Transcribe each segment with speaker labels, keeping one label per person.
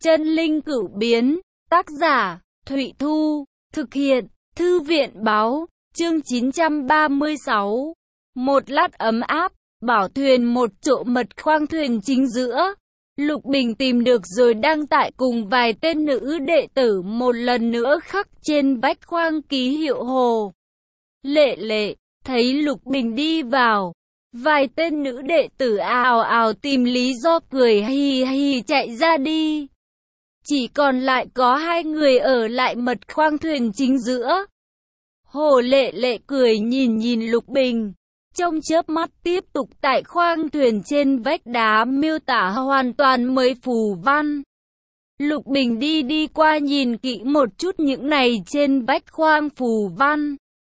Speaker 1: Chân linh cửu biến, tác giả, Thụy Thu, thực hiện, Thư viện báo, chương 936. Một lát ấm áp, bảo thuyền một chỗ mật khoang thuyền chính giữa. Lục Bình tìm được rồi đăng tải cùng vài tên nữ đệ tử một lần nữa khắc trên vách khoang ký hiệu Hồ Lệ Lệ. Thấy Lục Bình đi vào, vài tên nữ đệ tử ào ào tìm lý do cười hì hì chạy ra đi. Chỉ còn lại có hai người ở lại mật khoang thuyền chính giữa. Hồ Lệ Lệ cười nhìn Lục Bình, trong chớp mắt tiếp tục tại khoang thuyền trên vách đá miêu tả hoàn toàn mới phù văn. Lục Bình đi qua nhìn kỹ một chút những này trên vách khoang phù văn.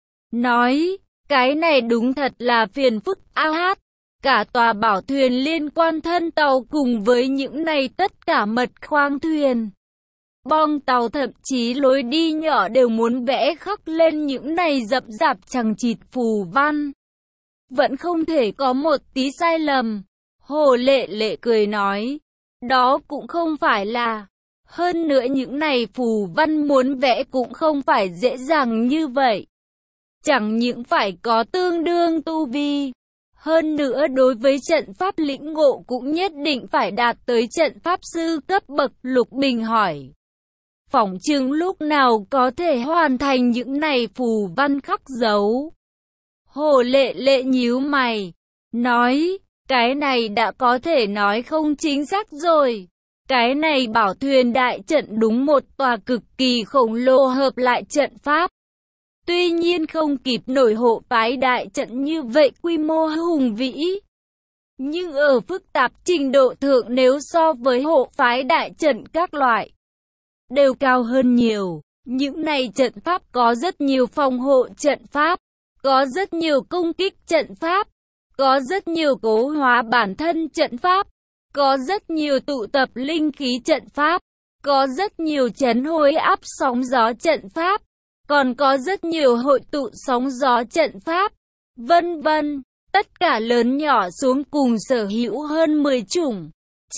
Speaker 1: Nói, cái này đúng thật là phiền phức a hát. Cả tòa bảo thuyền liên quan thân tàu cùng với những này tất cả mật khoang thuyền. Bong tàu thậm chí lối đi nhỏ đều muốn vẽ khắc lên những này rậm rạp chằng chịt phù văn. Vẫn không thể có một tí sai lầm. Hồ Lệ Lệ cười nói, đó cũng không phải là. Hơn nữa những này phù văn muốn vẽ cũng không phải dễ dàng như vậy. Chẳng những phải có tương đương tu vi. Hơn nữa đối với trận pháp lĩnh ngộ cũng nhất định phải đạt tới trận pháp sư cấp bậc. Lục Bình hỏi, phỏng chừng lúc nào có thể hoàn thành những này phù văn khắc dấu? Hồ Lệ Lệ nhíu mày, nói, cái này đã có thể nói không chính xác rồi. Cái này bảo thuyền đại trận đúng một tòa cực kỳ khổng lồ hợp lại trận pháp. Tuy nhiên không kịp nổi hộ phái đại trận như vậy quy mô hùng vĩ. Nhưng ở phức tạp trình độ thượng nếu so với hộ phái đại trận các loại, đều cao hơn nhiều. Những này trận pháp có rất nhiều phòng hộ trận pháp, có rất nhiều công kích trận pháp, có rất nhiều cố hóa bản thân trận pháp, có rất nhiều tụ tập linh khí trận pháp, có rất nhiều trấn hối áp sóng gió trận pháp, còn có rất nhiều hội tụ sóng gió trận pháp, vân vân. Tất cả lớn nhỏ xuống cùng sở hữu hơn 10 chủng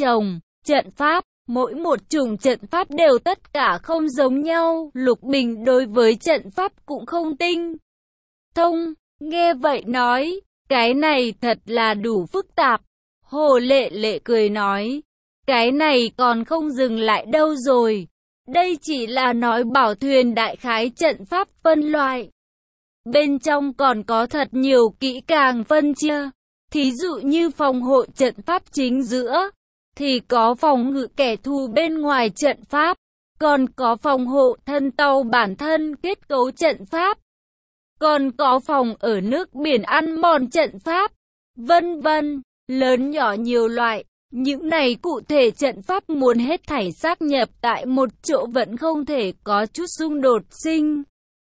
Speaker 1: trận pháp. Mỗi một chủng trận pháp đều tất cả không giống nhau. Lục Bình đối với trận pháp cũng không tinh thông. Nghe vậy nói, cái này thật là đủ phức tạp. Hồ Lệ Lệ cười nói, cái này còn không dừng lại đâu rồi. Đây chỉ là nói bảo thuyền đại khái trận pháp phân loại. Bên trong còn có thật nhiều kỹ càng phân chia. Thí dụ như phòng hộ trận pháp chính giữa, thì có phòng ngự kẻ thù bên ngoài trận pháp, còn có phòng hộ thân tàu bản thân kết cấu trận pháp, còn có phòng ở nước biển ăn mòn trận pháp, vân vân, lớn nhỏ nhiều loại. Những này cụ thể trận pháp muốn hết thảy xác nhập tại một chỗ vẫn không thể có chút xung đột sinh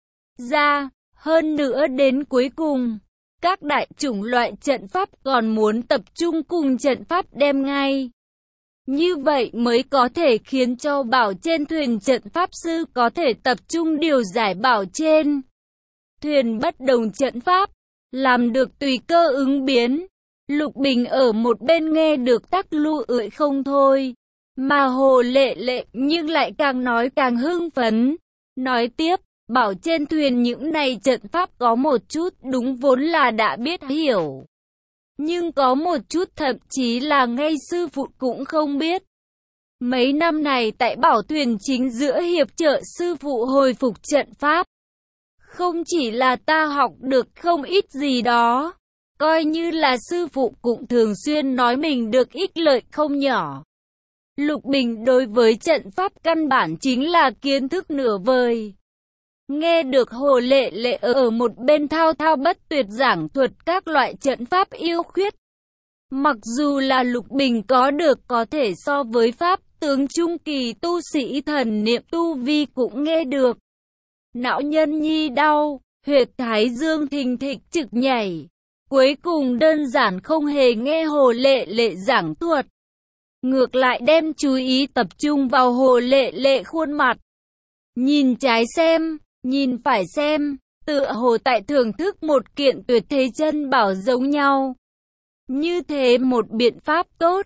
Speaker 1: ra. Hơn nữa đến cuối cùng, các đại chủng loại trận pháp còn muốn tập trung cùng trận pháp đem ngay. Như vậy mới có thể khiến cho bảo trên thuyền trận pháp sư có thể tập trung điều giải bảo trên thuyền bất đồng trận pháp, làm được tùy cơ ứng biến. Lục Bình ở một bên nghe được tắc lu ưỡi không thôi, mà Hồ Lệ Lệ nhưng lại càng nói càng hưng phấn. Nói tiếp, bảo trên thuyền những này trận pháp có một chút đúng vốn là đã biết hiểu. Nhưng có một chút thậm chí là ngay sư phụ cũng không biết. Mấy năm này tại bảo thuyền chính giữa hiệp trợ sư phụ hồi phục trận pháp. Không chỉ là ta học được không ít gì đó, coi như là sư phụ cũng thường xuyên nói mình được ích lợi không nhỏ. Lục Bình đối với trận pháp căn bản chính là kiến thức nửa vời. Nghe được Hồ Lệ Lệ ở một bên thao thao bất tuyệt giảng thuật các loại trận pháp yêu khuyết. Mặc dù là Lục Bình có được có thể so với pháp tướng trung kỳ tu sĩ thần niệm tu vi cũng nghe được. Não nhân nhi đau, huyệt thái dương thình thịch trực nhảy. Cuối cùng đơn giản không hề nghe Hồ Lệ Lệ giảng thuật. Ngược lại đem chú ý tập trung vào Hồ Lệ Lệ khuôn mặt. Nhìn trái xem, nhìn phải xem, tựa hồ tại thưởng thức một kiện tuyệt thế chân bảo giống nhau. Như thế một biện pháp tốt,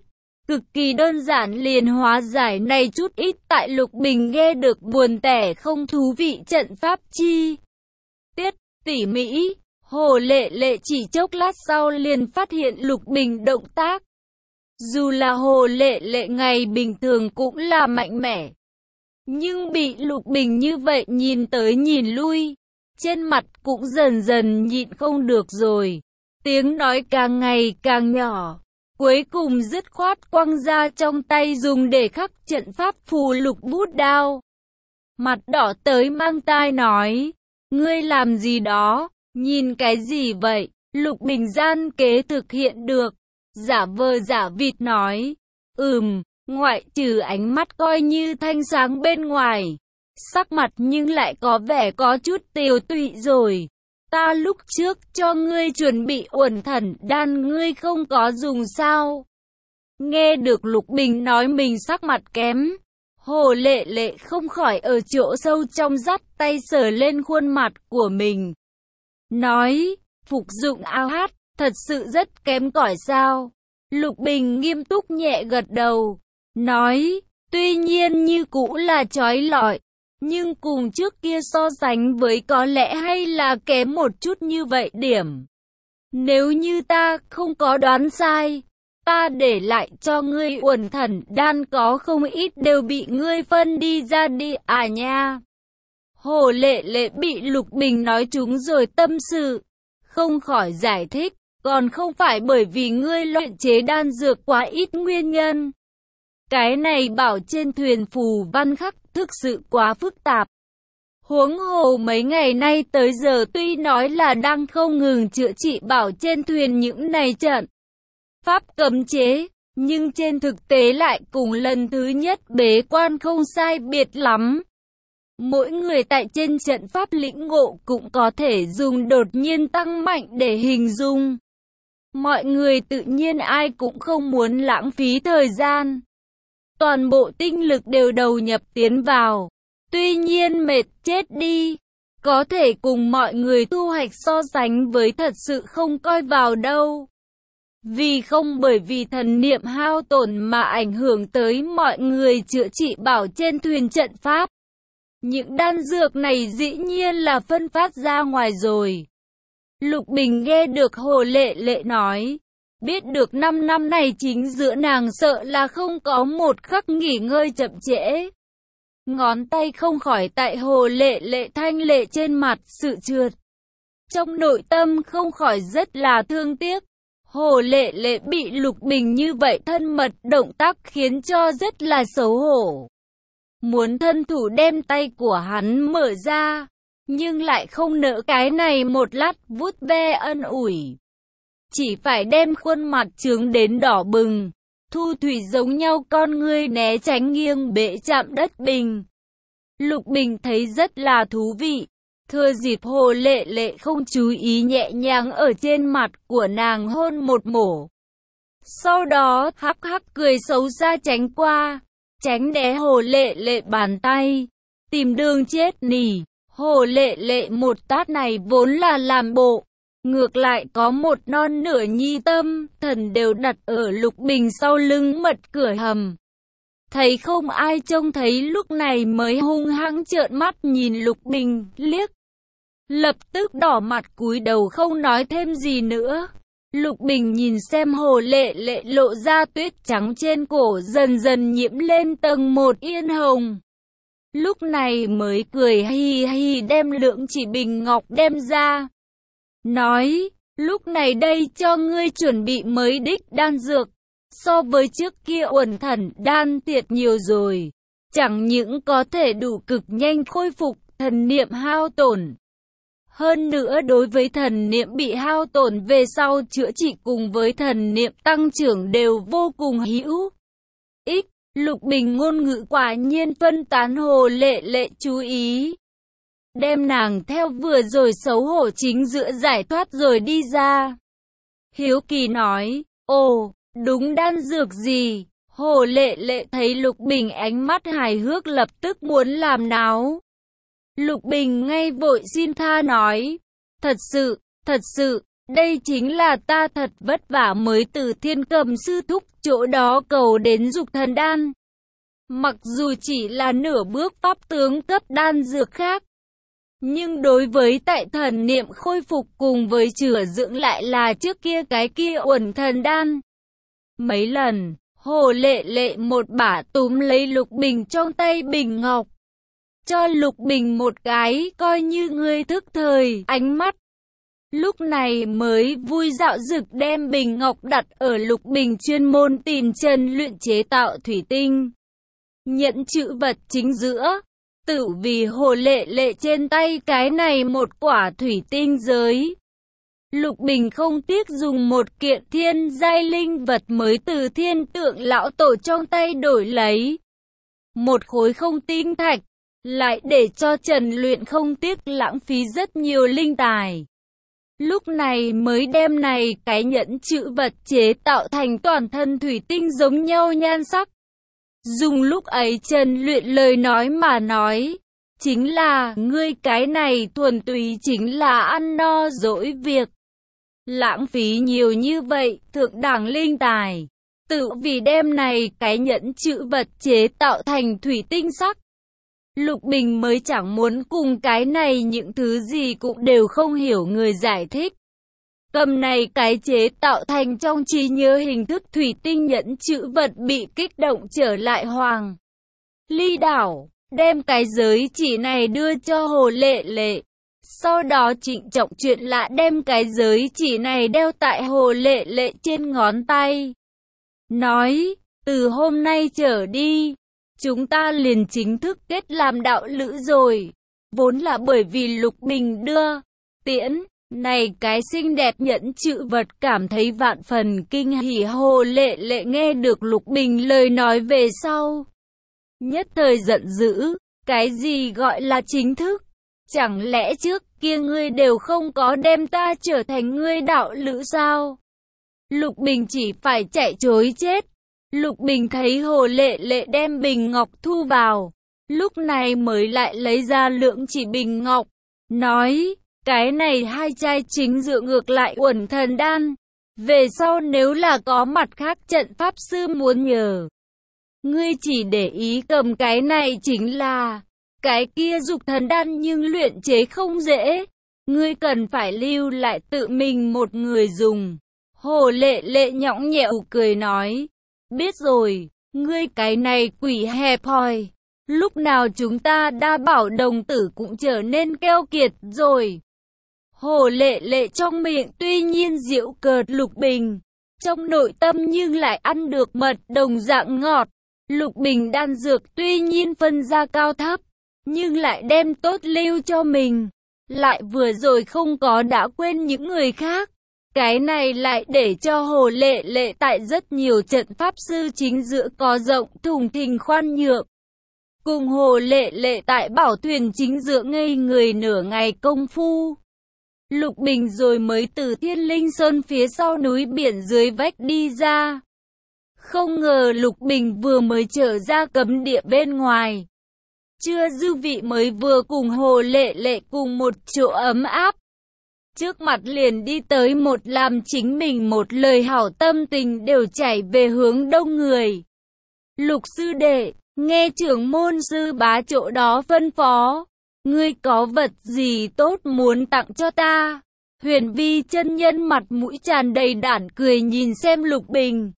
Speaker 1: Cực kỳ đơn giản liền hóa giải này chút ít tại Lục Bình nghe được buồn tẻ không thú vị trận pháp chi tiết tỉ mỉ. Hồ Lệ Lệ chỉ chốc lát sau liền phát hiện Lục Bình động tác. Dù là Hồ Lệ Lệ ngày bình thường cũng là mạnh mẽ, nhưng bị Lục Bình như vậy nhìn tới nhìn lui, trên mặt cũng dần dần nhịn không được rồi. Tiếng nói càng ngày càng nhỏ, cuối cùng dứt khoát quăng ra trong tay dùng để khắc trận pháp phù lục bút đao. Mặt đỏ tới mang tai nói, ngươi làm gì đó, nhìn cái gì vậy? Lục Bình gian kế thực hiện được, giả vờ giả vịt nói, ngoại trừ ánh mắt coi như thanh sáng bên ngoài, sắc mặt nhưng lại có vẻ có chút tiều tụy rồi. Ta lúc trước cho ngươi chuẩn bị uẩn thần đan ngươi không có dùng sao? Nghe được Lục Bình nói mình sắc mặt kém, Hồ Lệ Lệ không khỏi ở chỗ sâu trong dắt tay sờ lên khuôn mặt của mình. Nói, phục dụng ao hát, thật sự rất kém cỏi sao? Lục Bình nghiêm túc nhẹ gật đầu, nói, tuy nhiên như cũ là chói lọi, nhưng cùng trước kia so sánh với có lẽ hay là kém một chút như vậy điểm. Nếu như ta không có đoán sai, ta để lại cho ngươi uẩn thần đan có không ít đều bị ngươi phân đi ra đi à nha. Hồ Lệ Lệ bị Lục Bình nói trúng rồi tâm sự, không khỏi giải thích, còn không phải bởi vì ngươi luyện chế đan dược quá ít nguyên nhân. Cái này bảo trên thuyền phù văn khắc thực sự quá phức tạp. Huống hồ mấy ngày nay tới giờ tuy nói là đang không ngừng chữa trị bảo trên thuyền những này trận pháp cấm chế, nhưng trên thực tế lại cùng lần thứ nhất bế quan không sai biệt lắm. Mỗi người tại trên trận pháp lĩnh ngộ cũng có thể dùng đột nhiên tăng mạnh để hình dung. Mọi người tự nhiên ai cũng không muốn lãng phí thời gian. Toàn bộ tinh lực đều đầu nhập tiến vào. Tuy nhiên mệt chết đi. Có thể cùng mọi người thu hoạch so sánh với thật sự không coi vào đâu. Vì không bởi vì thần niệm hao tổn mà ảnh hưởng tới mọi người chữa trị bảo trên thuyền trận pháp. Những đan dược này dĩ nhiên là phân phát ra ngoài rồi. Lục Bình nghe được Hồ Lệ Lệ nói, biết được 5 năm này chính giữa nàng sợ là không có một khắc nghỉ ngơi chậm trễ. Ngón tay không khỏi tại Hồ Lệ Lệ thanh lệ trên mặt sự trượt. Trong nội tâm không khỏi rất là thương tiếc. Hồ Lệ Lệ bị Lục Bình như vậy thân mật động tác khiến cho rất là xấu hổ. Muốn thân thủ đem tay của hắn mở ra, nhưng lại không nỡ cái này một lát vuốt ve ân ủi. Chỉ phải đem khuôn mặt trướng đến đỏ bừng, thu thủy giống nhau con ngươi né tránh nghiêng bệ chạm đất bình. Lục Bình thấy rất là thú vị, thừa dịp Hồ Lệ Lệ không chú ý nhẹ nhàng ở trên mặt của nàng hôn một mổ. Sau đó hắc hắc cười xấu xa tránh qua, tránh né Hồ Lệ Lệ bàn tay, tìm đường chết nỉ. Hồ Lệ Lệ một tát này vốn là làm bộ, ngược lại có một non nửa nhi tâm, thần đều đặt ở Lục Bình sau lưng mật cửa hầm. Thấy không ai trông thấy lúc này mới hung hăng trợn mắt nhìn Lục Bình liếc. Lập tức đỏ mặt cúi đầu không nói thêm gì nữa. Lục Bình nhìn xem Hồ Lệ Lệ lộ ra tuyết trắng trên cổ dần dần nhiễm lên tầng một yên hồng. Lúc này mới cười hi hi đem lượng chỉ bình ngọc đem ra. Nói, lúc này đây cho ngươi chuẩn bị mới đích đan dược. So với trước kia uẩn thần đan tiệt nhiều rồi. Chẳng những có thể đủ cực nhanh khôi phục thần niệm hao tổn. Hơn nữa đối với thần niệm bị hao tổn về sau chữa trị cùng với thần niệm tăng trưởng đều vô cùng hữu ích. Lục Bình ngôn ngữ quả nhiên phân tán Hồ Lệ Lệ chú ý. Đem nàng theo vừa rồi xấu hổ chính giữa giải thoát rồi đi ra. Hiếu kỳ nói, ồ, đúng đan dược gì? Hồ Lệ Lệ thấy Lục Bình ánh mắt hài hước lập tức muốn làm náo. Lục Bình ngay vội xin tha nói, thật sự, Đây chính là ta thật vất vả mới từ Thiên Cầm sư thúc chỗ đó cầu đến Dục Thần Đan. Mặc dù chỉ là nửa bước pháp tướng cấp đan dược khác, nhưng đối với tại thần niệm khôi phục cùng với chữa dưỡng lại là trước kia cái kia Uẩn Thần Đan. Mấy lần, Hồ Lệ Lệ một bả túm lấy Lục Bình trong tay bình ngọc, cho Lục Bình một cái coi như ngươi thức thời ánh mắt. Lúc này mới vui dạo dực đem bình ngọc đặt ở Lục Bình chuyên môn tìm chân luyện chế tạo thủy tinh. Nhẫn chữ vật chính giữa, tự vì Hồ Lệ Lệ trên tay cái này một quả thủy tinh giới. Lục Bình không tiếc dùng một kiện thiên giai linh vật mới từ Thiên Tượng lão tổ trong tay đổi lấy. Một khối không tinh thạch, lại để cho Trần Luyện không tiếc lãng phí rất nhiều linh tài. Lúc này mới đem này cái nhẫn chữ vật chế tạo thành toàn thân thủy tinh giống nhau nhan sắc. Dùng lúc ấy Trần Luyện lời nói mà nói, chính là ngươi cái này thuần túy chính là ăn no dỗi việc. Lãng phí nhiều như vậy, thượng đẳng linh tài, tự vì đem này cái nhẫn chữ vật chế tạo thành thủy tinh sắc. Lục Bình mới chẳng muốn cùng cái này những thứ gì cũng đều không hiểu người giải thích. Cầm này cái chế tạo thành trong trí nhớ hình thức thủy tinh nhẫn chữ vật bị kích động trở lại Hoàng Ly đảo, đem cái giới chỉ này đưa cho Hồ Lệ Lệ. Sau đó trịnh trọng chuyện lạ đem cái giới chỉ này đeo tại Hồ Lệ Lệ trên ngón tay. Nói, từ hôm nay trở đi, chúng ta liền chính thức kết làm đạo lữ rồi. Vốn là bởi vì Lục Bình đưa tiễn này cái xinh đẹp nhẫn chữ vật cảm thấy vạn phần kinh hỉ. Hồ Lệ Lệ nghe được Lục Bình lời nói về sau, nhất thời giận dữ. Cái gì gọi là chính thức? Chẳng lẽ trước kia ngươi đều không có đem ta trở thành ngươi đạo lữ sao? Lục Bình chỉ phải chạy trối chết. Lục Bình thấy Hồ Lệ Lệ đem bình ngọc thu vào, lúc này mới lại lấy ra lượng chỉ bình ngọc, nói, cái này hai chai chính dựa ngược lại Uẩn Thần Đan. Về sau nếu là có mặt khác trận pháp sư muốn nhờ, ngươi chỉ để ý cầm cái này chính là, cái kia Dục Thần Đan nhưng luyện chế không dễ, ngươi cần phải lưu lại tự mình một người dùng. Hồ Lệ Lệ nhõng nhẽo cười nói, biết rồi, ngươi cái này quỷ hẹp hòi, lúc nào chúng ta đã bảo đồng tử cũng trở nên keo kiệt rồi. Hồ Lệ Lệ trong miệng tuy nhiên giễu cợt Lục Bình, trong nội tâm nhưng lại ăn được mật đồng dạng ngọt. Lục Bình đan dược tuy nhiên phân ra cao thấp, nhưng lại đem tốt lưu cho mình, lại vừa rồi không có đã quên những người khác. Cái này lại để cho Hồ Lệ Lệ tại rất nhiều trận pháp sư chính giữa có rộng thùng thình khoan nhượng. Cùng Hồ Lệ Lệ tại bảo thuyền chính giữa ngây người nửa ngày công phu. Lục Bình rồi mới từ Thiên Linh Sơn phía sau núi biển dưới vách đi ra. Không ngờ Lục Bình vừa mới trở ra cấm địa bên ngoài, chưa dư vị mới vừa cùng Hồ Lệ Lệ cùng một chỗ ấm áp. Trước mặt liền đi tới một làm chính mình một lời hảo tâm tình đều chảy về hướng đông người. Lục sư đệ, nghe trưởng môn sư bá chỗ đó phân phó, ngươi có vật gì tốt muốn tặng cho ta? Huyền Vi chân nhân mặt mũi tràn đầy đản cười nhìn xem Lục Bình,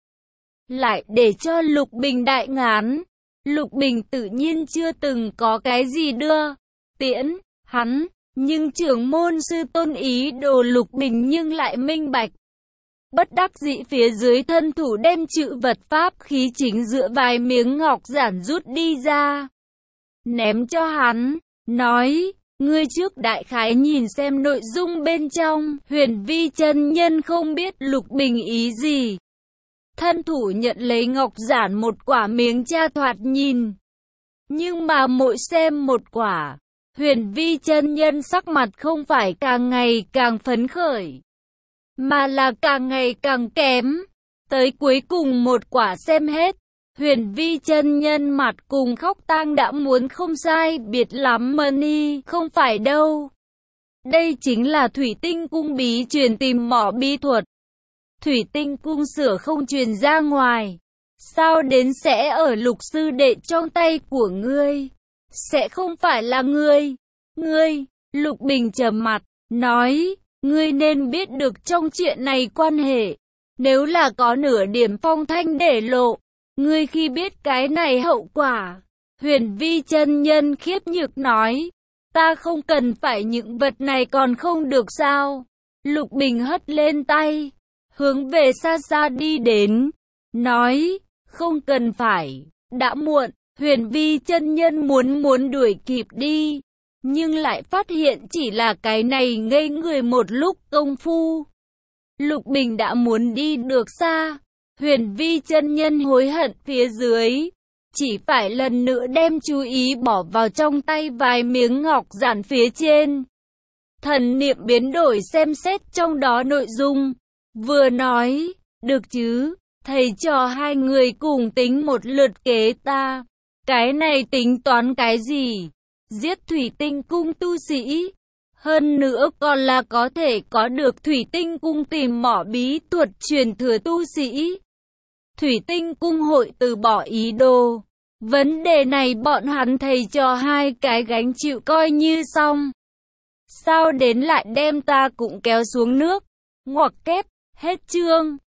Speaker 1: lại để cho Lục Bình đại ngán. Lục Bình tự nhiên chưa từng có cái gì đưa tiễn hắn, nhưng trưởng môn sư tôn ý đồ Lục Bình nhưng lại minh bạch. Bất đắc dĩ phía dưới thân thủ đem chữ vật pháp khí chính dựa vài miếng ngọc giản rút đi ra, ném cho hắn, nói, ngươi trước đại khái nhìn xem nội dung bên trong. Huyền Vi chân nhân không biết Lục Bình ý gì, thân thủ nhận lấy ngọc giản một quả miếng tra thoạt nhìn, nhưng mà mỗi xem một quả, Huyền Vi chân nhân sắc mặt không phải càng ngày càng phấn khởi, mà là càng ngày càng kém. Tới cuối cùng một quả xem hết, Huyền Vi chân nhân mặt cùng khóc tang đã muốn không sai biệt lắm. Money, không phải đâu. Đây chính là thủy tinh cung bí truyền tìm mỏ bí thuật. Thủy tinh cung sửa không truyền ra ngoài. Sao đến sẽ ở Lục sư đệ trong tay của ngươi? Sẽ không phải là ngươi. Ngươi, Lục Bình trầm mặt, nói, ngươi nên biết được trong chuyện này quan hệ. Nếu là có nửa điểm phong thanh để lộ, ngươi khi biết cái này hậu quả. Huyền Vi chân nhân khiếp nhược nói, ta không cần phải những vật này còn không được sao? Lục Bình hất lên tay, hướng về xa xa đi đến, nói, không cần phải, đã muộn. Huyền Vi chân nhân muốn đuổi kịp đi, nhưng lại phát hiện chỉ là cái này ngây người một lúc công phu. Lục Bình đã muốn đi được xa, Huyền Vi chân nhân hối hận phía dưới, chỉ phải lần nữa đem chú ý bỏ vào trong tay vài miếng ngọc giản phía trên. Thần niệm biến đổi xem xét trong đó nội dung, vừa nói, được chứ, thầy trò hai người cùng tính một lượt kế ta. Cái này tính toán cái gì? Giết thủy tinh cung tu sĩ. Hơn nữa còn là có thể có được thủy tinh cung tìm mỏ bí thuật truyền thừa tu sĩ. Thủy tinh cung hội từ bỏ ý đồ. Vấn đề này bọn hắn thầy cho hai cái gánh chịu coi như xong. Sao đến lại đem ta cũng kéo xuống nước? Ngoặc kép, hết chương.